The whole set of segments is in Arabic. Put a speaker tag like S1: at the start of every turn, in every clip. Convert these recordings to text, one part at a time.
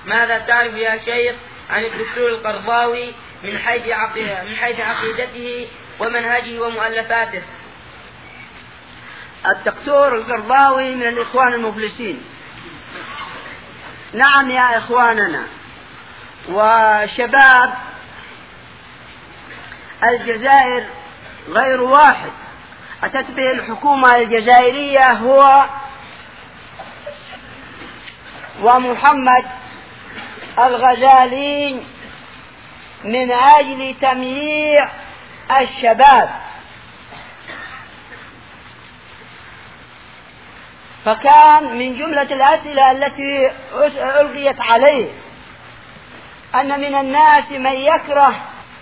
S1: ماذا تعرف يا شيخ عن الدكتور القرضاوي من حيث عقيدته ومنهجه ومؤلفاته؟
S2: الدكتور القرضاوي من الإخوان المفلسين. نعم يا إخواننا وشباب الجزائر غير واحد أتت به الحكومة الجزائرية هو ومحمد الغزالي من أجل تمييع الشباب، فكان من جملة الأسئلة التي ألقيت عليه أن من الناس من يكره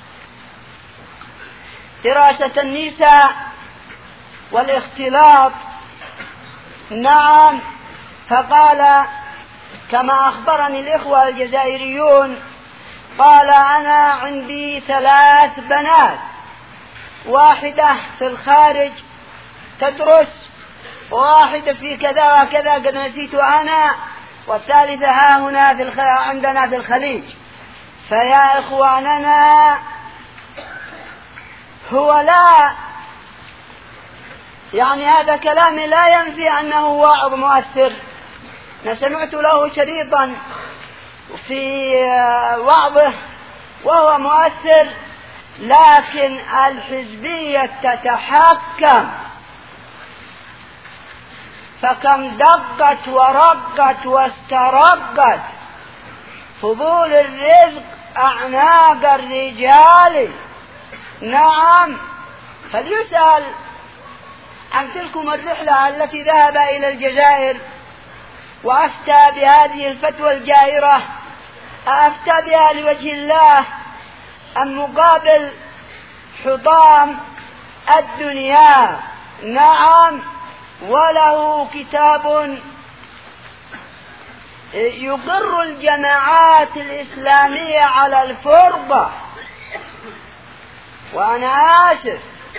S2: دراسة النساء والاختلاط. نعم، فقال كما أخبرني الإخوة الجزائريون، قال أنا عندي 3 بنات، واحدة في الخارج تدرس، واحدة في كذا وكذا قد نسيت أنا، والثالثة ها هنا عندنا في الخليج. فيا إخواننا هو لا يعني هذا كلام لا ينفي أنه واعظ مؤثر. أنا سمعت له شريطا في وعظه وهو مؤثر، لكن الحزبية تتحكم، فكم دقت ورقت واسترقت فضول الرزق أعناق الرجال. نعم، فليسأل عن تلكم الرحلة التي ذهب إلى الجزائر وأفتى بهذه الفتوى الجائرة، أفتى بها لوجه الله أم مقابل حطام الدنيا؟ نعم، وله كتاب يقر الجماعات الإسلامية على الفرقة. وأنا آسف،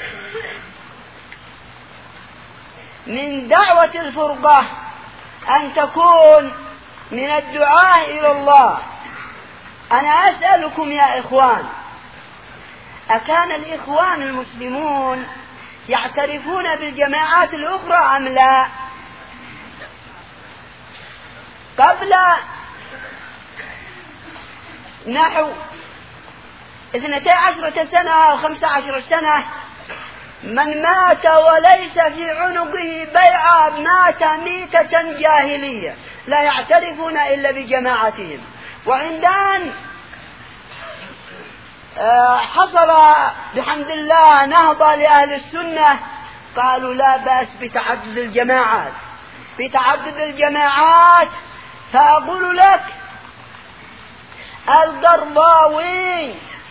S2: من دعوة الفرقة أن تكون من الدعاء إلى الله. أنا أسألكم يا إخوان، أكان الإخوان المسلمون يعترفون بالجماعات الأخرى أم لا؟ قبل نحو 12 سنة أو 15 سنة من مات وليس في عنقه بيعة مات ميتة جاهلية، لا يعترفون إلا بجماعتهم. وعند أن حصل بحمد الله نهضة لأهل السنة قالوا لا بأس بتعدد الجماعات، بتعدد الجماعات. فأقول لك القرضاوي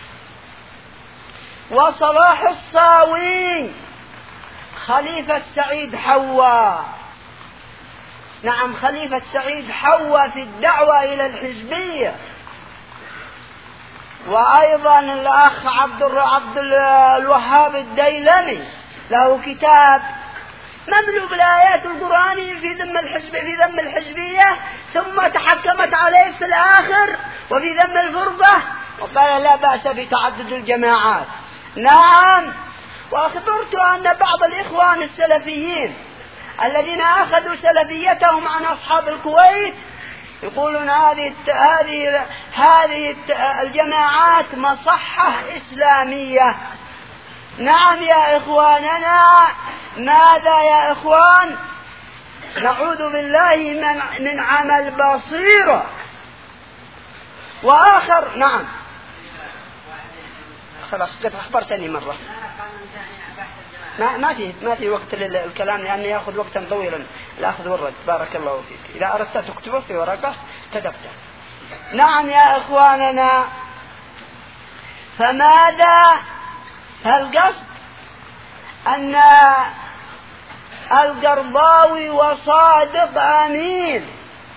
S2: وصلاح الصاوي خليفة سعيد حوا، نعم خليفة سعيد حوا في الدعوة إلى الحزبية. وأيضا الأخ عبد الوهاب الديلمي له كتاب مملوء بالآيات القرآنية في ذم الحزبية، ثم تحكمت عليه في الآخر وفي ذم الفرقة وقال لا بأس بتعدد الجماعات. نعم، وأخبرت أن بعض الإخوان السلفيين الذين أخذوا سلفيتهم عن أصحاب الكويت يقولون هذه الجماعات مصحة إسلامية. نعم يا إخواننا، ماذا يا إخوان؟ نعوذ بالله من عمل بصيرة. وآخر نعم خلاص قد أخبرتني مرة، ما في وقت للكلام لأنه يأخذ وقتا طويلا الأخذ والرد. بارك الله فيك، إذا أردت تكتبه في ورقة كتبته. نعم يا إخواننا، فماذا؟ فالقصد أن القرضاوي وصادق أمين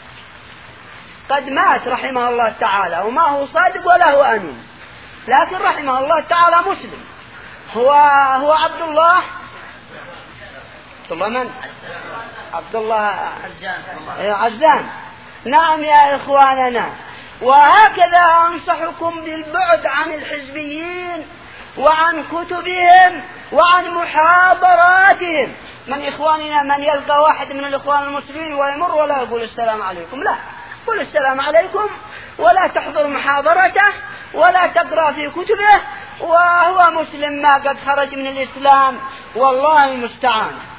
S2: قد مات رحمه الله تعالى، وما هو صادق ولا هو أمين، لكن رحمه الله تعالى مسلم. هو عبد الله من؟ عبد الله عزام. نعم يا إخواننا، وهكذا أنصحكم بالبعد عن الحزبيين وعن كتبهم وعن محاضراتهم. من إخواننا من يلقى واحد من الإخوان المسلمين ويمر ولا يقول السلام عليكم، لا، قل السلام عليكم ولا تحضر محاضرته ولا تقرأ في كتبه، وهو مسلم ما قد خرج من الإسلام، والله المستعان.